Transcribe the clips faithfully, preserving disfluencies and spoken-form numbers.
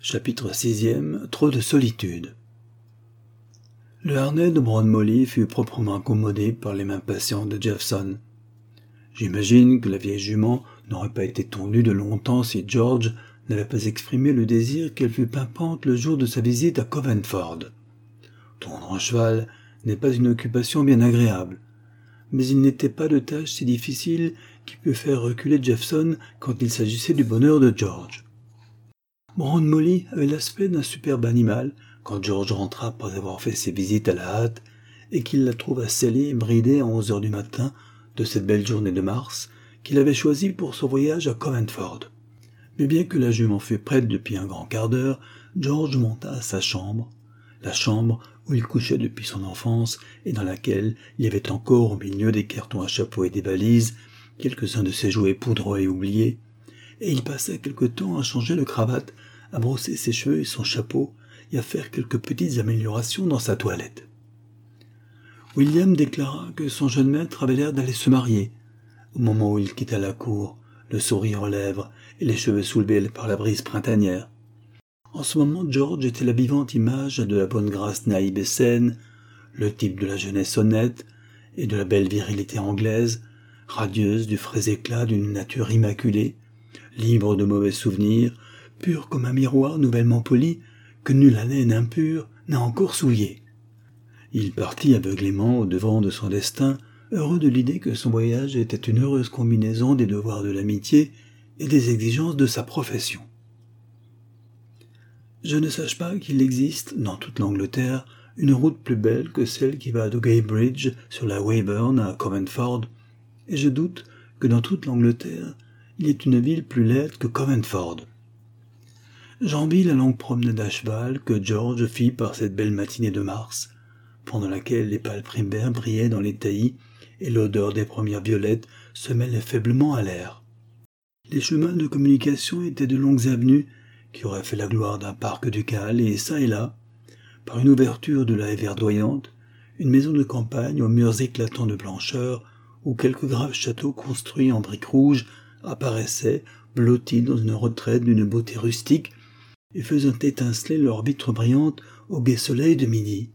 Chapitre sixième. Trop de solitude. Le harnais de Brown Molly fut proprement accommodé par les mains patientes de Jephson. J'imagine que la vieille jument n'aurait pas été tondue de longtemps si George n'avait pas exprimé le désir qu'elle fût pimpante le jour de sa visite à Covenford. Tondre un cheval n'est pas une occupation bien agréable, mais il n'était pas de tâche si difficile qui pût faire reculer Jephson quand il s'agissait du bonheur de George. Brown Molly avait l'aspect d'un superbe animal quand George rentra après avoir fait ses visites à la hâte et qu'il la trouva scellée et bridée à onze heures du matin de cette belle journée de mars qu'il avait choisie pour son voyage à Covenford. Mais bien que la jument fût prête depuis un grand quart d'heure, George monta à sa chambre, la chambre où il couchait depuis son enfance et dans laquelle il y avait encore au milieu des cartons à chapeau et des valises quelques-uns de ses jouets poudreux et oubliés, et il passa quelque temps à changer de cravate, à brosser ses cheveux et son chapeau, et à faire quelques petites améliorations dans sa toilette. William déclara que son jeune maître avait l'air d'aller se marier, au moment où il quitta la cour, le sourire aux lèvres et les cheveux soulevés par la brise printanière. En ce moment, George était la vivante image de la bonne grâce naïve et saine, le type de la jeunesse honnête et de la belle virilité anglaise, radieuse du frais éclat d'une nature immaculée, libre de mauvais souvenirs, pur comme un miroir nouvellement poli, que nulle haleine impure n'a encore souillé. Il partit aveuglément au-devant de son destin, heureux de l'idée que son voyage était une heureuse combinaison des devoirs de l'amitié et des exigences de sa profession. Je ne sache pas qu'il existe, dans toute l'Angleterre, une route plus belle que celle qui va de Guybridge sur la Weyburn à Covenford, et je doute que dans toute l'Angleterre, il y ait une ville plus laide que Covenford. J'envie la longue promenade à cheval que George fit par cette belle matinée de mars, pendant laquelle les pâles primevères brillaient dans les taillis et l'odeur des premières violettes se mêlait faiblement à l'air. Les chemins de communication étaient de longues avenues qui auraient fait la gloire d'un parc ducal et çà et là, par une ouverture de la haie verdoyante, une maison de campagne aux murs éclatants de blancheur où quelques graves châteaux construits en briques rouges apparaissaient, blottis dans une retraite d'une beauté rustique et faisant étinceler leurs vitres brillantes au gai soleil de midi.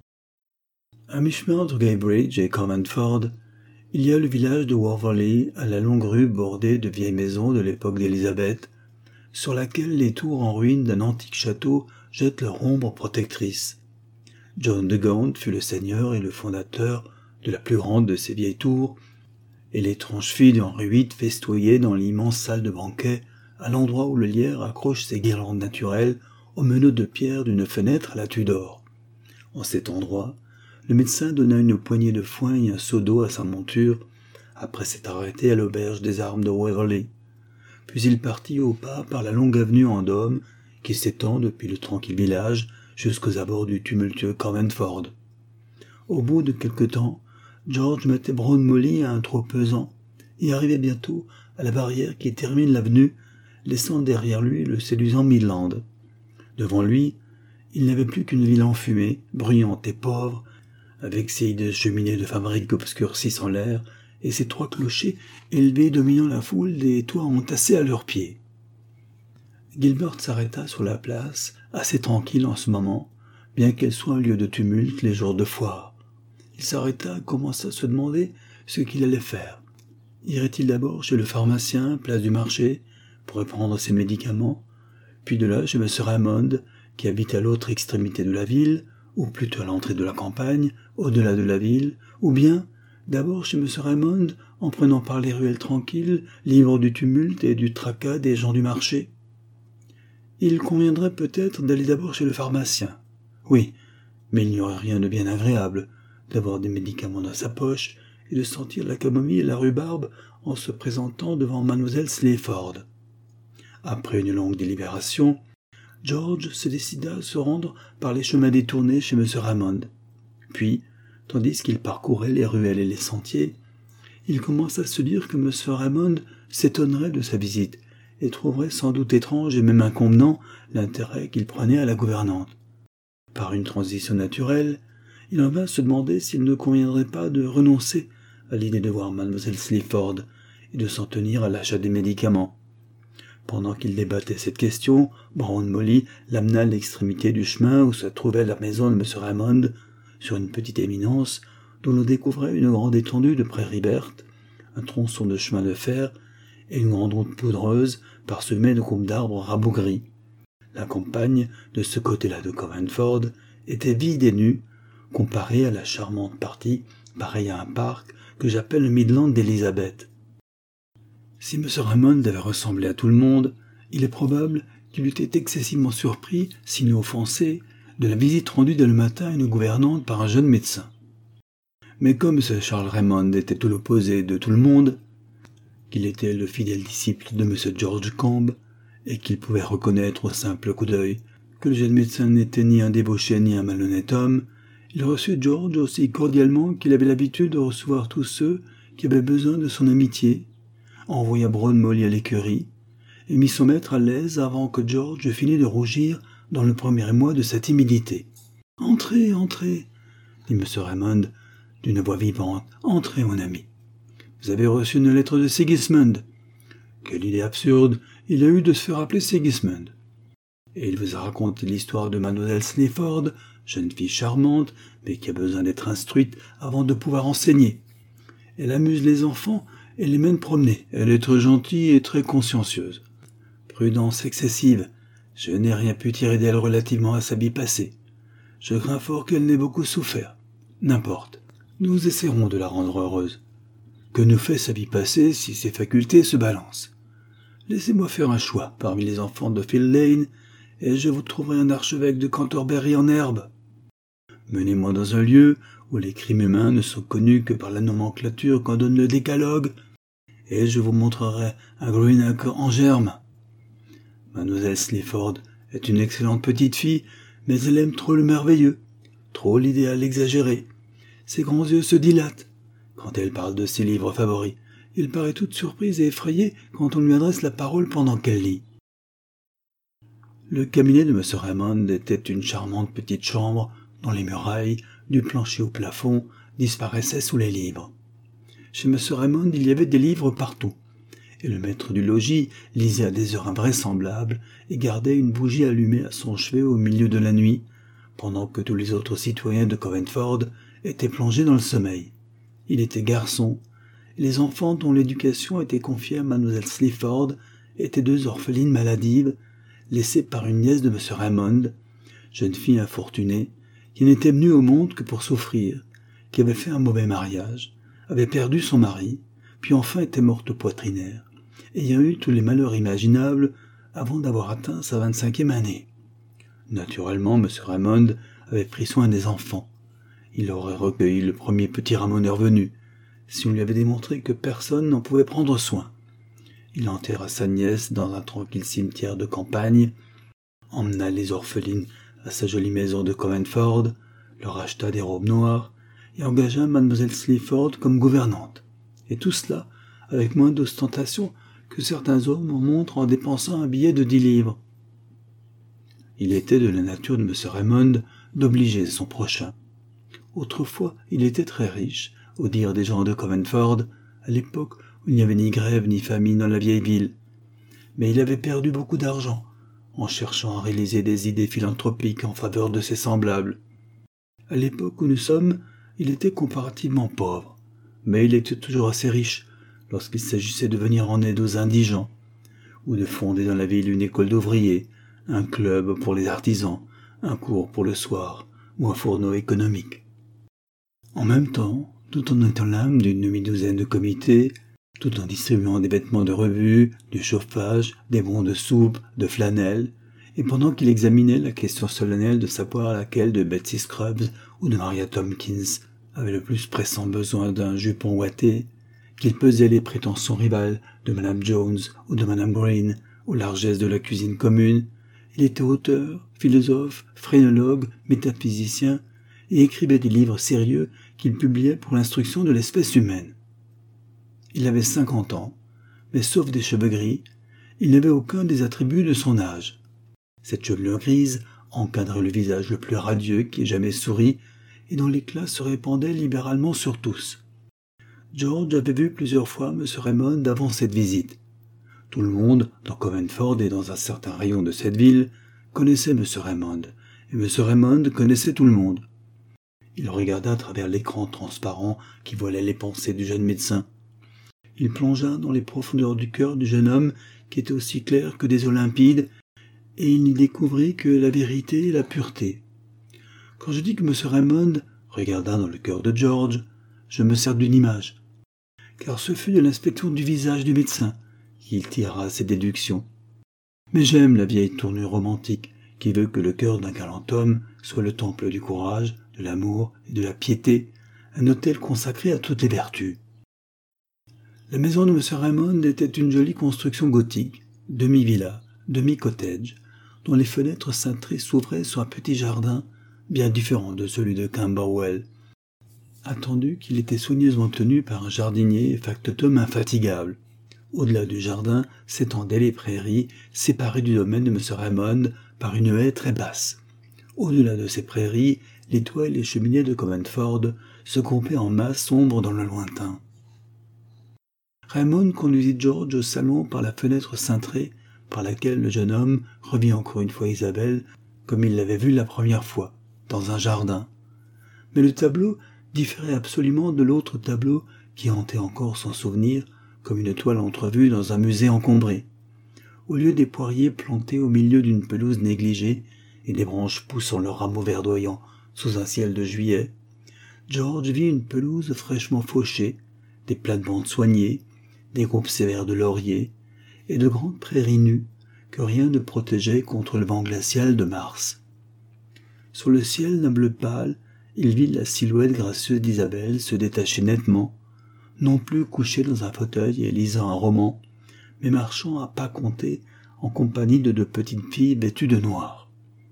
À mi-chemin entre Guybridge et Covenford, il y a le village de Worverley à la longue rue bordée de vieilles maisons de l'époque d'Élisabeth, sur laquelle les tours en ruine d'un antique château jettent leur ombre protectrice. John de Gaunt fut le seigneur et le fondateur de la plus grande de ces vieilles tours, et l'étrange fille d'Henri huit festoyait dans l'immense salle de banquet, à l'endroit où le lierre accroche ses guirlandes naturelles aux meneaux de pierre d'une fenêtre à la Tudor. En cet endroit, le médecin donna une poignée de foin et un seau d'eau à sa monture, après s'être arrêté à l'auberge des armes de Waverley. Puis il partit au pas par la longue avenue en dôme qui s'étend depuis le tranquille village jusqu'aux abords du tumultueux Covenford. Au bout de quelque temps, George mettait Brown Molly à un trot pesant et arrivait bientôt à la barrière qui termine l'avenue, laissant derrière lui le séduisant Midland. Devant lui, il n'avait plus qu'une ville enfumée, bruyante et pauvre, avec ses hideeuses cheminées de fabrique obscurcissant en l'air et ses trois clochers élevés dominant la foule des toits entassés à leurs pieds. Gilbert s'arrêta sur la place, assez tranquille en ce moment, bien qu'elle soit un lieu de tumulte les jours de foire. Il s'arrêta et commença à se demander ce qu'il allait faire. Irait-il d'abord chez le pharmacien, place du marché, pour prendre ses médicaments, puis de là chez M. Raymond, qui habite à l'autre extrémité de la ville, ou plutôt à l'entrée de la campagne, au-delà de la ville, ou bien d'abord chez M. Raymond, en prenant par les ruelles tranquilles, libres du tumulte et du tracas des gens du marché. Il conviendrait peut-être d'aller d'abord chez le pharmacien. Oui, mais il n'y aurait rien de bien agréable d'avoir des médicaments dans sa poche et de sentir la camomille et la rhubarbe en se présentant devant mademoiselle Slayford. Après une longue délibération, George se décida à se rendre par les chemins détournés chez M. Raymond. Puis, tandis qu'il parcourait les ruelles et les sentiers, il commença à se dire que M. Raymond s'étonnerait de sa visite et trouverait sans doute étrange et même inconvenant l'intérêt qu'il prenait à la gouvernante. Par une transition naturelle, il en vint se demander s'il ne conviendrait pas de renoncer à l'idée de voir mademoiselle Slayford et de s'en tenir à l'achat des médicaments. Pendant qu'il débattait cette question, Brown Molly l'amena à l'extrémité du chemin où se trouvait la maison de M. Raymond, sur une petite éminence dont l'on découvrait une grande étendue de prairies vertes, un tronçon de chemin de fer et une grande route poudreuse parsemée de groupes d'arbres rabougris. La campagne, de ce côté-là de Covenford, était vide et nue, comparée à la charmante partie, pareille à un parc, que j'appelle le Midland d'Elizabeth. Si M. Raymond avait ressemblé à tout le monde, il est probable qu'il eût été excessivement surpris, sinon offensé, de la visite rendue dès le matin à une gouvernante par un jeune médecin. Mais comme M. Charles Raymond était tout l'opposé de tout le monde, qu'il était le fidèle disciple de M. George Combe, et qu'il pouvait reconnaître au simple coup d'œil que le jeune médecin n'était ni un débauché ni un malhonnête homme, il reçut George aussi cordialement qu'il avait l'habitude de recevoir tous ceux qui avaient besoin de son amitié, envoya Brown Molly à l'écurie, et mit son maître à l'aise avant que George finît de rougir dans le premier mois de sa timidité. « Entrez, entrez !» dit M. Raymond d'une voix vivante. « Entrez, mon ami. Vous avez reçu une lettre de Sigismund. Quelle idée absurde il a eu de se faire appeler Sigismund. Et il vous a raconté l'histoire de Mademoiselle Sleaford, jeune fille charmante, mais qui a besoin d'être instruite avant de pouvoir enseigner. Elle amuse les enfants et les mène promener. Elle est très gentille et très consciencieuse. Prudence excessive. Je n'ai rien pu tirer d'elle relativement à sa vie passée. Je crains fort qu'elle n'ait beaucoup souffert. N'importe. Nous essaierons de la rendre heureuse. Que nous fait sa vie passée si ses facultés se balancent? Laissez-moi faire un choix parmi les enfants de Field Lane, et je vous trouverai un archevêque de Canterbury en herbe. Menez-moi dans un lieu où les crimes humains ne sont connus que par la nomenclature qu'en donne le décalogue, et je vous montrerai un Greenock en germe. Mademoiselle Sleaford est une excellente petite fille, mais elle aime trop le merveilleux, trop l'idéal exagéré. Ses grands yeux se dilatent quand elle parle de ses livres favoris. Il paraît toute surprise et effrayée quand on lui adresse la parole pendant qu'elle lit. Le cabinet de M. Raymond était une charmante petite chambre dont les murailles, du plancher au plafond, disparaissaient sous les livres. Chez M. Raymond, il y avait des livres partout, et le maître du logis lisait à des heures invraisemblables et gardait une bougie allumée à son chevet au milieu de la nuit, pendant que tous les autres citoyens de Covenford étaient plongés dans le sommeil. Il était garçon, et les enfants dont l'éducation était confiée à Mademoiselle Sleaford étaient deux orphelines maladives, laissées par une nièce de M. Raymond, jeune fille infortunée, qui n'était venue au monde que pour souffrir, qui avait fait un mauvais mariage, avait perdu son mari, puis enfin était morte poitrinaire, ayant eu tous les malheurs imaginables avant d'avoir atteint sa vingt-cinquième année. Naturellement, M. Raymond avait pris soin des enfants. Il aurait recueilli le premier petit ramoneur venu, si on lui avait démontré que personne n'en pouvait prendre soin. Il enterra sa nièce dans un tranquille cimetière de campagne, emmena les orphelines à sa jolie maison de Covenford, leur acheta des robes noires et engagea Mademoiselle Sleaford comme gouvernante. Et tout cela avec moins d'ostentation que certains hommes en montrent en dépensant un billet de dix livres. Il était de la nature de M. Raymond d'obliger son prochain. Autrefois, il était très riche, au dire des gens de Covenford, à l'époque où il n'y avait ni grève ni famine dans la vieille ville. Mais il avait perdu beaucoup d'argent, en cherchant à réaliser des idées philanthropiques en faveur de ses semblables. À l'époque où nous sommes, il était comparativement pauvre, mais il était toujours assez riche lorsqu'il s'agissait de venir en aide aux indigents, ou de fonder dans la ville une école d'ouvriers, un club pour les artisans, un cours pour le soir, ou un fourneau économique. En même temps, tout en étant l'âme d'une demi-douzaine de comités, tout en distribuant des vêtements de revue, du chauffage, des bons de soupe, de flanelle, et pendant qu'il examinait la question solennelle de savoir laquelle de Betsy Scruggs ou de Maria Tompkins avait le plus pressant besoin d'un jupon ouaté, qu'il pesait les prétentions rivales de Madame Jones ou de Madame Green aux largesses de la cuisine commune, il était auteur, philosophe, phrénologue, métaphysicien, et écrivait des livres sérieux qu'il publiait pour l'instruction de l'espèce humaine. Il avait cinquante ans, mais sauf des cheveux gris, il n'avait aucun des attributs de son âge. Cette chevelure grise encadrait le visage le plus radieux qui ait jamais souri et dont l'éclat se répandait libéralement sur tous. George avait vu plusieurs fois M. Raymond avant cette visite. Tout le monde, dans Covenford et dans un certain rayon de cette ville, connaissait M. Raymond, et M. Raymond connaissait tout le monde. Il regarda à travers l'écran transparent qui voilait les pensées du jeune médecin. Il plongea dans les profondeurs du cœur du jeune homme qui était aussi clair que des Olympides, et il y découvrit que la vérité et la pureté. Quand je dis que M. Raymond regarda dans le cœur de George, je me sers d'une image, car ce fut de l'inspection du visage du médecin qu'il tira ses déductions. Mais j'aime la vieille tournure romantique qui veut que le cœur d'un galant homme soit le temple du courage, de l'amour et de la piété, un hôtel consacré à toutes les vertus. La maison de M. Raymond était une jolie construction gothique, demi-villa, demi-cottage, dont les fenêtres cintrées s'ouvraient sur un petit jardin bien différent de celui de Camberwell. Attendu qu'il était soigneusement tenu par un jardinier et factotum infatigable. Au-delà du jardin s'étendaient les prairies, séparées du domaine de M. Raymond par une haie très basse. Au-delà de ces prairies, les toits et les cheminées de Covenford se groupaient en masse sombre dans le lointain. Raymond conduisit George au salon par la fenêtre cintrée par laquelle le jeune homme revit encore une fois Isabelle comme il l'avait vue la première fois, dans un jardin. Mais le tableau différait absolument de l'autre tableau qui hantait encore son souvenir comme une toile entrevue dans un musée encombré. Au lieu des poiriers plantés au milieu d'une pelouse négligée et des branches poussant leurs rameaux verdoyants sous un ciel de juillet, George vit une pelouse fraîchement fauchée, des plates-bandes soignées, des groupes sévères de lauriers et de grandes prairies nues que rien ne protégeait contre le vent glacial de mars. Sur le ciel d'un bleu pâle, il vit la silhouette gracieuse d'Isabelle se détacher nettement, non plus couchée dans un fauteuil et lisant un roman, mais marchant à pas comptés en compagnie de deux petites filles vêtues de noir.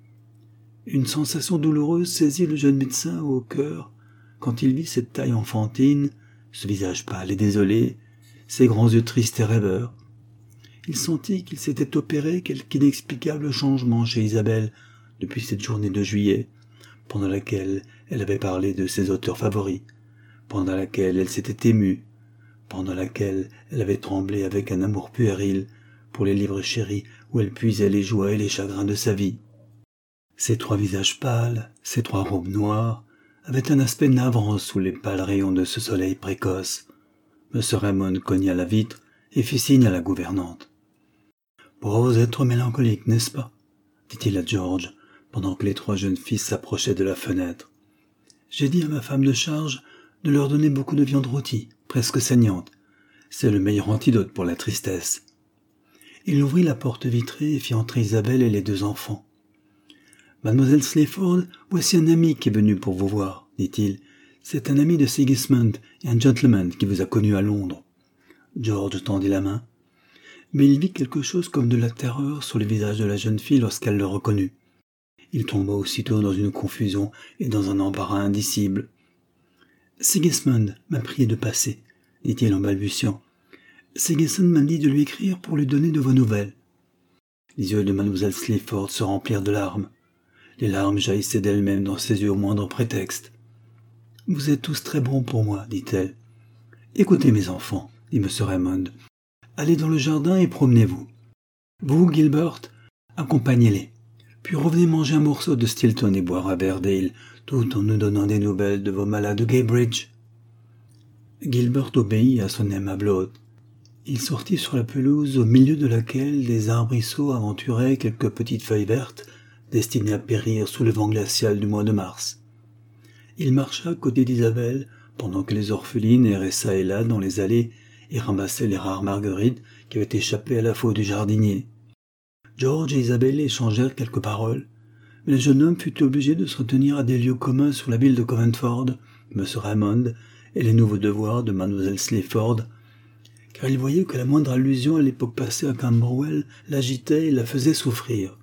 Une sensation douloureuse saisit le jeune médecin au cœur quand il vit cette taille enfantine, ce visage pâle et désolé, ses grands yeux tristes et rêveurs. Il sentit qu'il s'était opéré quelque inexplicable changement chez Isabelle depuis cette journée de juillet, pendant laquelle elle avait parlé de ses auteurs favoris, pendant laquelle elle s'était émue, pendant laquelle elle avait tremblé avec un amour puéril pour les livres chéris où elle puisait les joies et les chagrins de sa vie. Ces trois visages pâles, ces trois robes noires, avaient un aspect navrant sous les pâles rayons de ce soleil précoce. M. Raymond cogna la vitre et fit signe à la gouvernante. « Pauvres êtres mélancoliques, n'est-ce pas ?» dit-il à George, pendant que les trois jeunes filles s'approchaient de la fenêtre. « J'ai dit à ma femme de charge de leur donner beaucoup de viande rôtie, presque saignante. C'est le meilleur antidote pour la tristesse. » Il ouvrit la porte vitrée et fit entrer Isabelle et les deux enfants. « Mademoiselle Sleaford, voici un ami qui est venu pour vous voir, dit-il. C'est un ami de Sigismund et un gentleman qui vous a connu à Londres. » George tendit la main, mais il vit quelque chose comme de la terreur sur le visage de la jeune fille lorsqu'elle le reconnut. Il tomba aussitôt dans une confusion et dans un embarras indicible. « Sigismund m'a prié de passer, » dit-il en balbutiant. « Sigismund m'a dit de lui écrire pour lui donner de vos nouvelles. » Les yeux de mademoiselle Sleaford se remplirent de larmes. Les larmes jaillissaient d'elles-mêmes dans ses yeux au moindre prétexte. « Vous êtes tous très bons pour moi, dit-elle. »« Écoutez, mes enfants, dit M. Raymond. Allez dans le jardin et promenez-vous. Vous, Gilbert, accompagnez-les. Puis revenez manger un morceau de Stilton et boire à Verdale, tout en nous donnant des nouvelles de vos malades de Guybridge. » Gilbert obéit à son aimable hôte. Il sortit sur la pelouse au milieu de laquelle des arbrisseaux aventuraient quelques petites feuilles vertes destinées à périr sous le vent glacial du mois de mars. Il marcha à côté d'Isabelle pendant que les orphelines erraient çà et là dans les allées et ramassaient les rares marguerites qui avaient échappé à la faute du jardinier. George et Isabelle échangèrent quelques paroles, mais le jeune homme fut obligé de se retenir à des lieux communs sur la ville de Covenford, M. Raymond et les nouveaux devoirs de mademoiselle Sleaford, car il voyait que la moindre allusion à l'époque passée à Camberwell l'agitait et la faisait souffrir.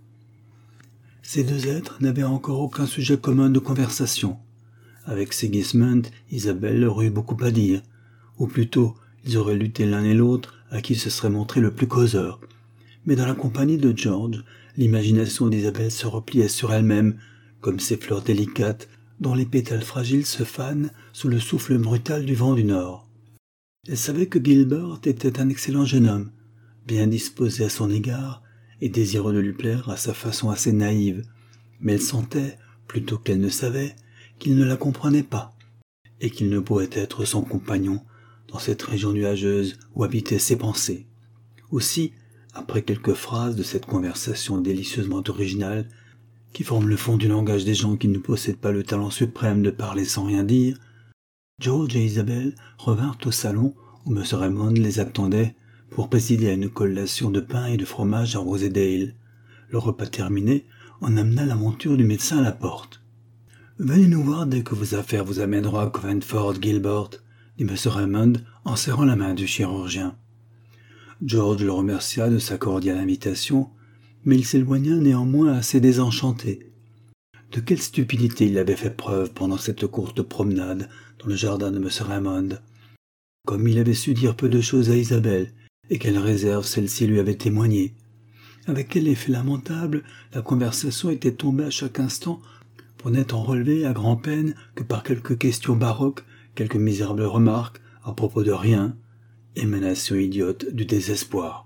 Ces deux êtres n'avaient encore aucun sujet commun de conversation. Avec Sigismund, Isabelle aurait eu beaucoup à dire, ou plutôt, ils auraient lutté l'un et l'autre à qui se serait montré le plus causeur. Mais dans la compagnie de George, l'imagination d'Isabelle se repliait sur elle-même, comme ces fleurs délicates dont les pétales fragiles se fanent sous le souffle brutal du vent du nord. Elle savait que Gilbert était un excellent jeune homme, bien disposés à son égard et désireux de lui plaire à sa façon assez naïve, mais elle sentait, plutôt qu'elle ne savait, qu'il ne la comprenait pas, et qu'il ne pouvait être son compagnon dans cette région nuageuse où habitaient ses pensées. Aussi, après quelques phrases de cette conversation délicieusement originale, qui forme le fond du langage des gens qui ne possèdent pas le talent suprême de parler sans rien dire, George et Isabelle revinrent au salon où M. Raymond les attendait pour présider à une collation de pain et de fromage à Rosedale. Le repas terminé, on amena la monture du médecin à la porte. « Venez nous voir dès que vos affaires vous amèneront à Covenford, Gilbert, » dit M. Raymond en serrant la main du chirurgien. George le remercia de sa cordiale invitation, mais il s'éloigna néanmoins assez désenchanté. De quelle stupidité il avait fait preuve pendant cette courte promenade dans le jardin de M. Raymond. Comme il avait su dire peu de choses à Isabelle, et quelle réserve celle-ci lui avait témoigné. Avec quel effet lamentable la conversation était tombée à chaque instant pour n'être en relevé à grand-peine que par quelques questions baroques, quelques misérables remarques à propos de rien, émanation idiote du désespoir.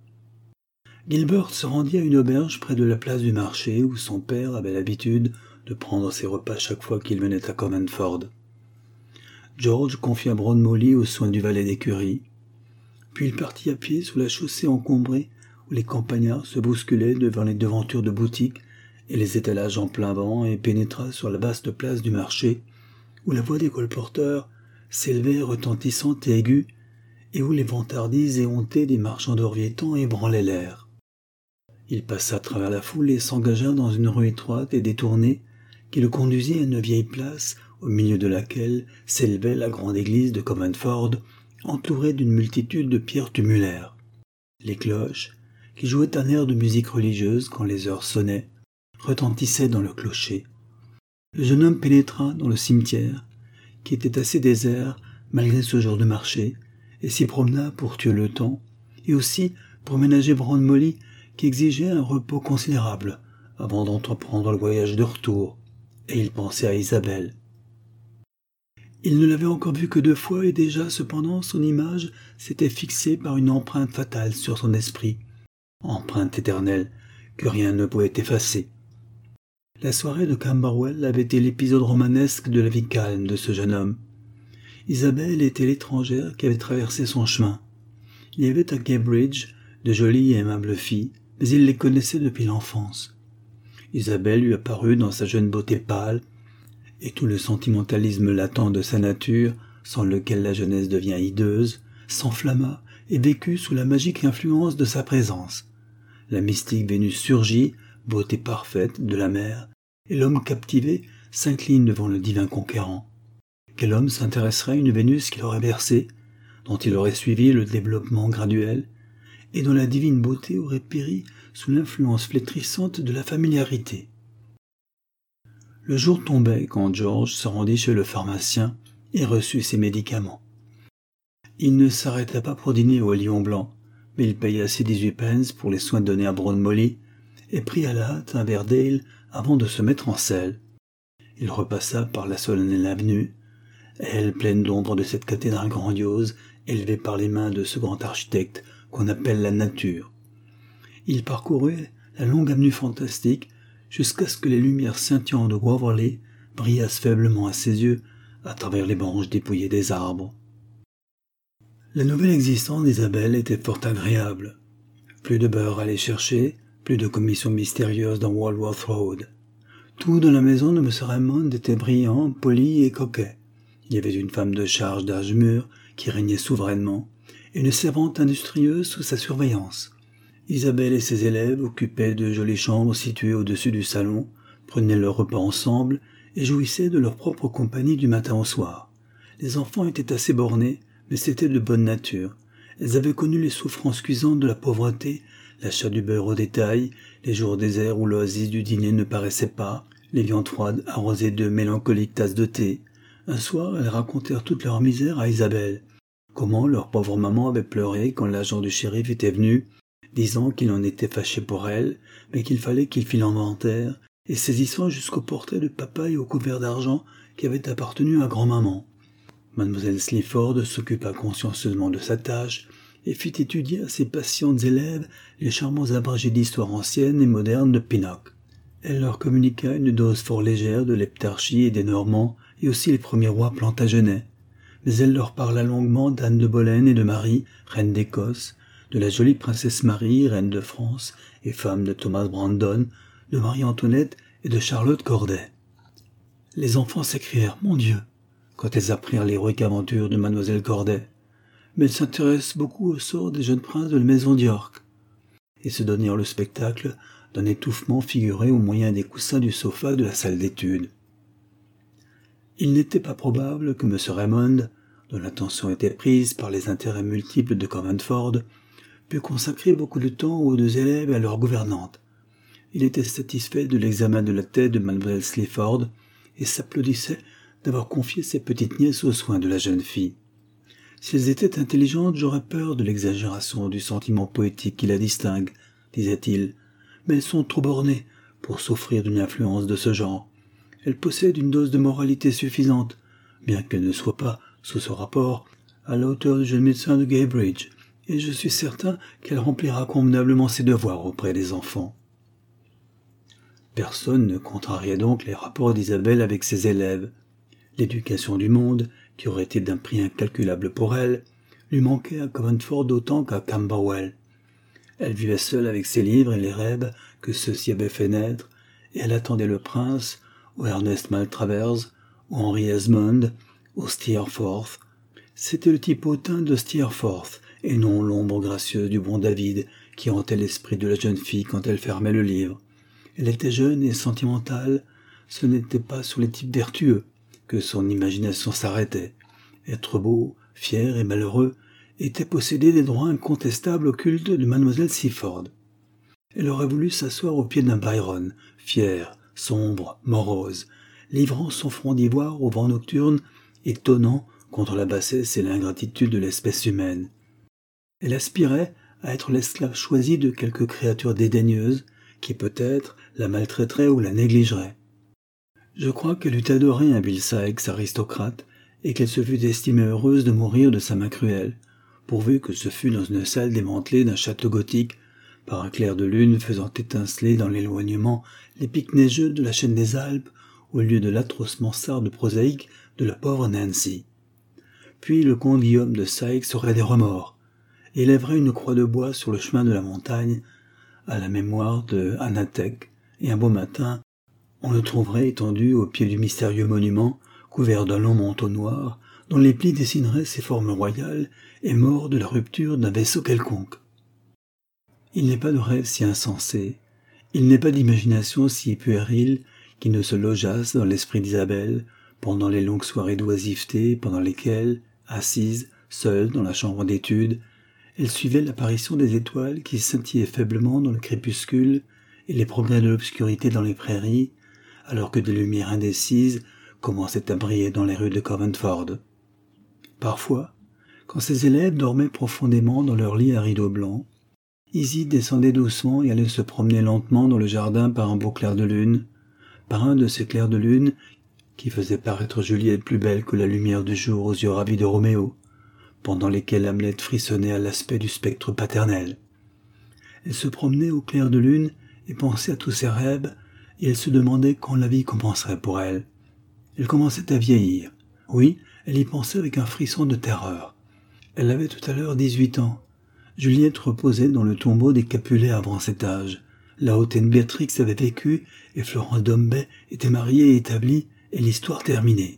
Gilbert se rendit à une auberge près de la place du marché où son père avait l'habitude de prendre ses repas chaque fois qu'il venait à Covenford. George confia Brown Molly aux soins du valet d'écurie, puis il partit à pied sous la chaussée encombrée où les campagnards se bousculaient devant les devantures de boutiques et les étalages en plein vent et pénétra sur la vaste place du marché où la voix des colporteurs s'élevait retentissante et aiguë et où les vantardises éhontées des marchands d'orviétans ébranlaient l'air. Il passa à travers la foule et s'engagea dans une rue étroite et détournée qui le conduisit à une vieille place au milieu de laquelle s'élevait la grande église de Covenford, entourée d'une multitude de pierres tumulaires. Les cloches, qui jouaient un air de musique religieuse quand les heures sonnaient, retentissaient dans le clocher. Le jeune homme pénétra dans le cimetière, qui était assez désert malgré ce jour de marché, et s'y promena pour tuer le temps, et aussi pour ménager Brown Molly, qui exigeait un repos considérable avant d'entreprendre le voyage de retour, et il pensait à Isabelle. Il ne l'avait encore vue que deux fois, et déjà, cependant, son image s'était fixée par une empreinte fatale sur son esprit, empreinte éternelle que rien ne pouvait effacer. La soirée de Camberwell avait été l'épisode romanesque de la vie calme de ce jeune homme. Isabelle était l'étrangère qui avait traversé son chemin. Il y avait à Guebridge de jolies et aimables filles, mais il les connaissait depuis l'enfance. Isabelle lui apparut dans sa jeune beauté pâle, et tout le sentimentalisme latent de sa nature, sans lequel la jeunesse devient hideuse, s'enflamma et vécut sous la magique influence de sa présence. La mystique Vénus surgit, beauté parfaite de la mer, et l'homme captivé s'incline devant le divin conquérant. Quel homme s'intéresserait à une Vénus qu'il aurait bercée, dont il aurait suivi le développement graduel, et dont la divine beauté aurait péri sous l'influence flétrissante de la familiarité. Le jour tombait quand George se rendit chez le pharmacien et reçut ses médicaments. Il ne s'arrêta pas pour dîner au Lion Blanc, mais il paya ses dix-huit pence pour les soins donnés à Brown Molly et prit à la hâte un verre d'ale avant de se mettre en selle. Il repassa par la solennelle avenue, elle pleine d'ombre de cette cathédrale grandiose élevée par les mains de ce grand architecte qu'on appelle la nature. Il parcourut la longue avenue fantastique jusqu'à ce que les lumières scintillantes de Waverley brillassent faiblement à ses yeux à travers les branches dépouillées des arbres. La nouvelle existence d'Isabelle était fort agréable. Plus de beurre à aller chercher, plus de commissions mystérieuses dans Walworth Road. Tout dans la maison de M. Raymond était brillant, poli et coquet. Il y avait une femme de charge d'âge mûr qui régnait souverainement, et une servante industrieuse sous sa surveillance. Isabelle et ses élèves occupaient de jolies chambres situées au-dessus du salon, prenaient leur repas ensemble et jouissaient de leur propre compagnie du matin au soir. Les enfants étaient assez bornés, mais c'était de bonne nature. Elles avaient connu les souffrances cuisantes de la pauvreté, l'achat du beurre au détail, les jours déserts où l'oasis du dîner ne paraissait pas, les viandes froides arrosées de mélancoliques tasses de thé. Un soir, elles racontèrent toute leur misère à Isabelle. Comment leur pauvre maman avait pleuré quand l'agent du shérif était venu, disant qu'il en était fâché pour elle, mais qu'il fallait qu'il fît l'inventaire, et saisissant jusqu'au portrait de papa et au couvert d'argent qui avait appartenu à grand-maman. Mademoiselle Sleaford s'occupa consciencieusement de sa tâche, et fit étudier à ses patientes élèves les charmants abrégés d'histoire ancienne et moderne de Pinnock. Elle leur communiqua une dose fort légère de l'Heptarchie et des Normands, et aussi les premiers rois plantagenets. Mais elle leur parla longuement d'Anne de Boleyn et de Marie, reine d'Écosse, de la jolie princesse Marie, reine de France et femme de Thomas Brandon, de Marie-Antoinette et de Charlotte Corday. Les enfants s'écrièrent « Mon Dieu !» quand elles apprirent l'héroïque aventure de mademoiselle Corday. Mais elles s'intéressent beaucoup au sort des jeunes princes de la maison d'York, et se donnèrent le spectacle d'un étouffement figuré au moyen des coussins du sofa de la salle d'études. Il n'était pas probable que M. Raymond, dont l'attention était prise par les intérêts multiples de Covenford, pût consacrer beaucoup de temps aux deux élèves et à leur gouvernante. Il était satisfait de l'examen de la tête de Mlle Sleaford et s'applaudissait d'avoir confié ses petites nièces aux soins de la jeune fille. Si elles étaient intelligentes, j'aurais peur de l'exagération du sentiment poétique qui la distingue, disait-il, mais elles sont trop bornées pour souffrir d'une influence de ce genre. Elles possèdent une dose de moralité suffisante, bien qu'elle ne soit pas, sous ce rapport, à la hauteur du jeune médecin de Guybridge, et je suis certain qu'elle remplira convenablement ses devoirs auprès des enfants. Personne ne contrariait donc les rapports d'Isabelle avec ses élèves. L'éducation du monde, qui aurait été d'un prix incalculable pour elle, lui manquait à Covenford autant qu'à Camberwell. Elle vivait seule avec ses livres et les rêves que ceux-ci avaient fait naître, et elle attendait le prince, ou Ernest Maltravers, ou Henry Esmond, ou Steerforth. C'était le type hautain de Steerforth, et non l'ombre gracieuse du bon David, qui hantait l'esprit de la jeune fille quand elle fermait le livre. Elle était jeune et sentimentale, ce n'était pas sur les types vertueux que son imagination s'arrêtait. Être beau, fier et malheureux était posséder des droits incontestables au culte de mademoiselle Seaford. Elle aurait voulu s'asseoir au pied d'un Byron, fier, sombre, morose, livrant son front d'ivoire au vent nocturne et tonnant contre la bassesse et l'ingratitude de l'espèce humaine. Elle aspirait à être l'esclave choisie de quelque créature dédaigneuse qui peut-être la maltraiterait ou la négligerait. Je crois qu'elle eût adoré un Bill Sikes aristocrate et qu'elle se fût estimée heureuse de mourir de sa main cruelle, pourvu que ce fût dans une salle démantelée d'un château gothique, par un clair de lune faisant étinceler dans l'éloignement les pics neigeux de la chaîne des Alpes, au lieu de l'atroce mansarde prosaïque de la pauvre Nancy. Puis le comte Guillaume de Sikes aurait des remords, et élèverait une croix de bois sur le chemin de la montagne, à la mémoire de Anathek, et un beau matin, on le trouverait étendu au pied du mystérieux monument, couvert d'un long manteau noir, dont les plis dessineraient ses formes royales, et mort de la rupture d'un vaisseau quelconque. Il n'est pas de rêve si insensé, il n'est pas d'imagination si puérile qui ne se logeasse dans l'esprit d'Isabelle pendant les longues soirées d'oisiveté pendant lesquelles, assise, seule dans la chambre d'études, elle suivait l'apparition des étoiles qui scintillaient faiblement dans le crépuscule et les progrès de l'obscurité dans les prairies, alors que des lumières indécises commençaient à briller dans les rues de Covenford. Parfois, quand ses élèves dormaient profondément dans leur lit à rideaux blancs, Izzy descendait doucement et allait se promener lentement dans le jardin par un beau clair de lune, par un de ces clairs de lune qui faisaient paraître Juliette plus belle que la lumière du jour aux yeux ravis de Roméo, pendant lesquels Hamlet frissonnait à l'aspect du spectre paternel. Elle se promenait au clair de lune et pensait à tous ses rêves, et elle se demandait quand la vie commencerait pour elle. Elle commençait à vieillir. Oui, elle y pensait avec un frisson de terreur. Elle avait tout à l'heure dix-huit ans. Juliette reposait dans le tombeau des Capulets avant cet âge. La hautaine Béatrix avait vécu, et Florence Dombey était mariée et établie, et l'histoire terminée.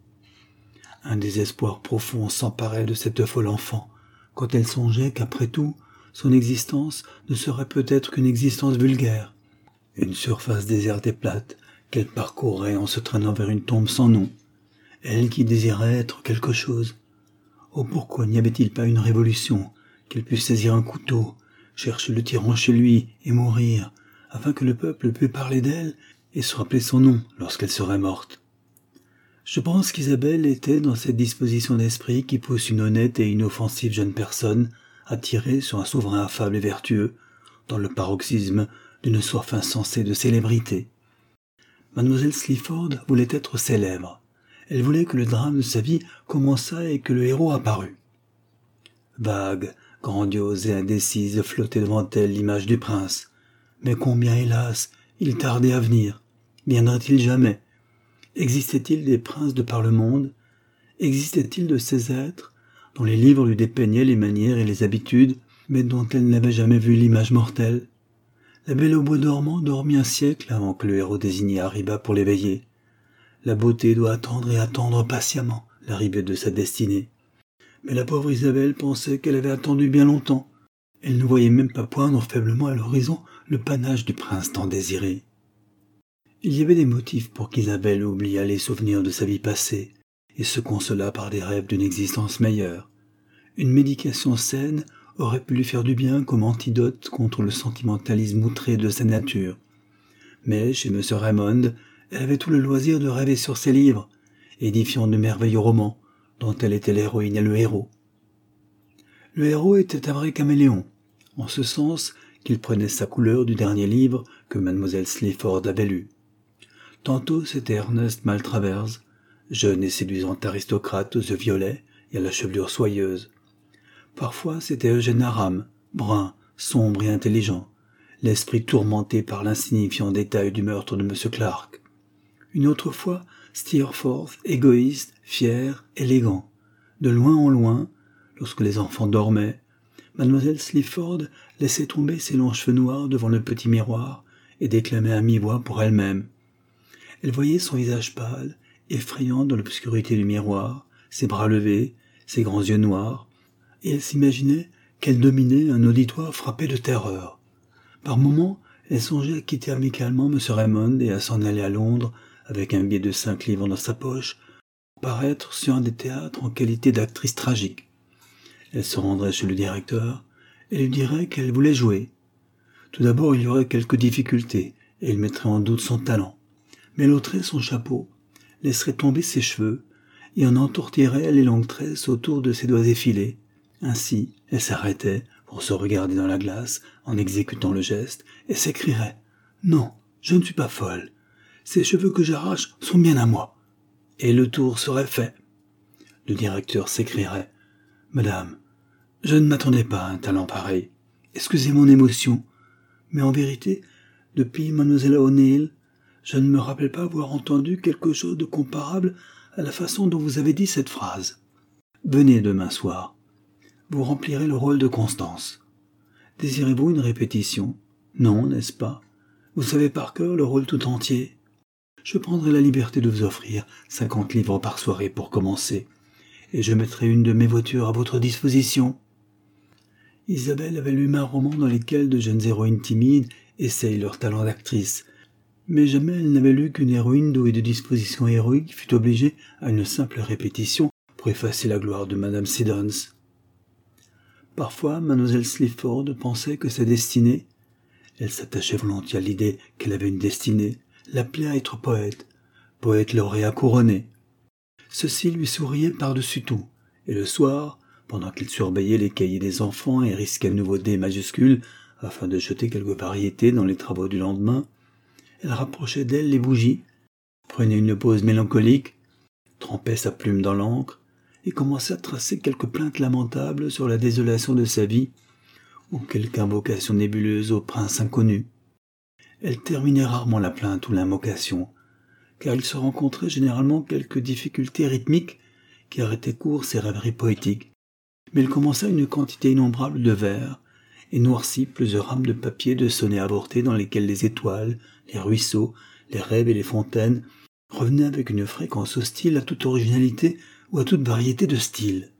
Un désespoir profond s'emparait de cette folle enfant, quand elle songeait qu'après tout, son existence ne serait peut-être qu'une existence vulgaire, une surface déserte et plate qu'elle parcourrait en se traînant vers une tombe sans nom, elle qui désirait être quelque chose. Oh, pourquoi n'y avait-il pas une révolution, qu'elle pût saisir un couteau, chercher le tyran chez lui et mourir, afin que le peuple pût parler d'elle et se rappeler son nom lorsqu'elle serait morte. Je pense qu'Isabelle était dans cette disposition d'esprit qui pousse une honnête et inoffensive jeune personne à tirer sur un souverain affable et vertueux, dans le paroxysme d'une soif insensée de célébrité. Mademoiselle Sleaford voulait être célèbre. Elle voulait que le drame de sa vie commençât et que le héros apparût. Vague, Grandiose et indécise flottait devant elle l'image du prince. Mais combien, hélas, il tardait à venir. Viendrait-il jamais? Existait-il des princes de par le monde? Existait-il de ces êtres dont les livres lui dépeignaient les manières et les habitudes, mais dont elle n'avait jamais vu l'image mortelle? La Belle au bois dormant dormit un siècle avant que le héros désigné arrivât pour l'éveiller. La beauté doit attendre et attendre patiemment l'arrivée de sa destinée. Mais la pauvre Isabelle pensait qu'elle avait attendu bien longtemps. Elle ne voyait même pas poindre faiblement à l'horizon le panache du prince tant désiré. Il y avait des motifs pour qu'Isabelle oubliât les souvenirs de sa vie passée et se consolât par des rêves d'une existence meilleure. Une médication saine aurait pu lui faire du bien comme antidote contre le sentimentalisme outré de sa nature. Mais chez M. Raymond, elle avait tout le loisir de rêver sur ses livres, édifiant de merveilleux romans, dont elle était l'héroïne et le héros. Le héros était un vrai caméléon, en ce sens qu'il prenait sa couleur du dernier livre que mademoiselle Sleaford avait lu. Tantôt c'était Ernest Maltravers, jeune et séduisant aristocrate aux yeux violets et à la chevelure soyeuse. Parfois c'était Eugène Aram, brun, sombre et intelligent, l'esprit tourmenté par l'insignifiant détail du meurtre de M. Clark. Une autre fois, Steerforth, égoïste, fier, élégant. De loin en loin, lorsque les enfants dormaient, mademoiselle Sleaford laissait tomber ses longs cheveux noirs devant le petit miroir et déclamait à mi-voix pour elle-même. Elle voyait son visage pâle, effrayant dans l'obscurité du miroir, ses bras levés, ses grands yeux noirs, et elle s'imaginait qu'elle dominait un auditoire frappé de terreur. Par moments, elle songeait à quitter amicalement M. Raymond et à s'en aller à Londres avec un billet de cinq livres dans sa poche, pour paraître sur un des théâtres en qualité d'actrice tragique. Elle se rendrait chez le directeur et lui dirait qu'elle voulait jouer. Tout d'abord, il y aurait quelques difficultés et il mettrait en doute son talent. Mais elle ôterait son chapeau, laisserait tomber ses cheveux et en entortillerait les longues tresses autour de ses doigts effilés. Ainsi, elle s'arrêtait pour se regarder dans la glace en exécutant le geste et s'écrierait « Non, je ne suis pas folle. Ces cheveux que j'arrache sont bien à moi. » Et le tour serait fait. Le directeur s'écrierait « Madame, je ne m'attendais pas à un talent pareil. Excusez mon émotion, mais en vérité, depuis mademoiselle O'Neill, je ne me rappelle pas avoir entendu quelque chose de comparable à la façon dont vous avez dit cette phrase. Venez demain soir. Vous remplirez le rôle de Constance. Désirez-vous une répétition? Non, n'est-ce pas? Vous savez par cœur le rôle tout entier. Je prendrai la liberté de vous offrir cinquante livres par soirée pour commencer, et je mettrai une de mes voitures à votre disposition. » Isabelle avait lu un roman dans lesquels de jeunes héroïnes timides essayent leur talent d'actrice, mais jamais elle n'avait lu qu'une héroïne douée de dispositions héroïques fut obligée à une simple répétition pour effacer la gloire de Madame Siddons. Parfois, mademoiselle Sleaford pensait que sa destinée, elle s'attachait volontiers à l'idée qu'elle avait une destinée, l'appelait à être poète, poète lauréat couronné. Ceci lui souriait par-dessus tout, et le soir, pendant qu'il surveillait les cahiers des enfants et risquait le nouveau dé majuscule afin de jeter quelques variétés dans les travaux du lendemain, elle rapprochait d'elle les bougies, prenait une pause mélancolique, trempait sa plume dans l'encre et commençait à tracer quelques plaintes lamentables sur la désolation de sa vie ou quelque invocation nébuleuse au prince inconnu. Elle terminait rarement la plainte ou l'invocation, car il se rencontrait généralement quelques difficultés rythmiques qui arrêtaient court ses rêveries poétiques, mais elle commença une quantité innombrable de vers et noircit plusieurs rames de papier de sonnets avortés dans lesquels les étoiles, les ruisseaux, les rêves et les fontaines revenaient avec une fréquence hostile à toute originalité ou à toute variété de style.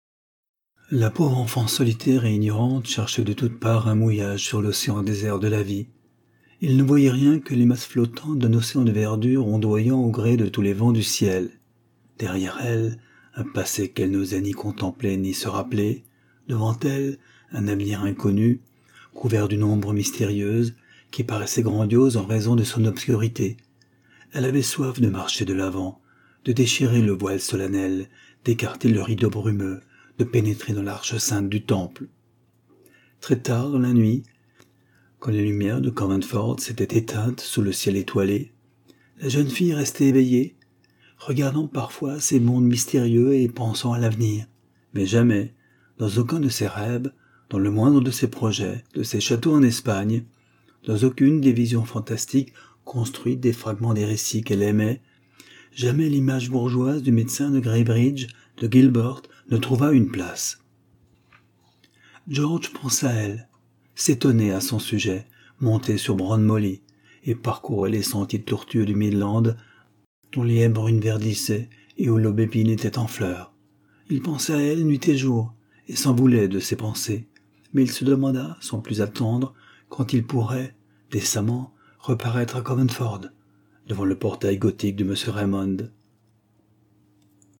La pauvre enfant solitaire et ignorante cherchait de toutes parts un mouillage sur l'océan désert de la vie. Il ne voyait rien que les masses flottantes d'un océan de verdure ondoyant au gré de tous les vents du ciel. Derrière elle, un passé qu'elle n'osait ni contempler ni se rappeler. Devant elle, un avenir inconnu, couvert d'une ombre mystérieuse, qui paraissait grandiose en raison de son obscurité. Elle avait soif de marcher de l'avant, de déchirer le voile solennel, d'écarter le rideau brumeux, de pénétrer dans l'arche sainte du temple. Très tard dans la nuit, quand les lumières de Conventford s'étaient éteintes sous le ciel étoilé, la jeune fille restait éveillée, regardant parfois ces mondes mystérieux et pensant à l'avenir. Mais jamais, dans aucun de ses rêves, dans le moindre de ses projets, de ses châteaux en Espagne, dans aucune des visions fantastiques construites des fragments des récits qu'elle aimait, jamais l'image bourgeoise du médecin de Graybridge, de Gilbert, ne trouva une place. George pensa à elle, s'étonnait à son sujet, montait sur Bronmolly, et parcourait les sentiers tortueux du Midland, dont les haies brunes verdissaient et où l'aubépine était en fleurs. Il pensait à elle nuit et jour, et s'en voulait de ses pensées, mais il se demanda, sans plus attendre, quand il pourrait, décemment, reparaître à Covenford, devant le portail gothique de M. Raymond.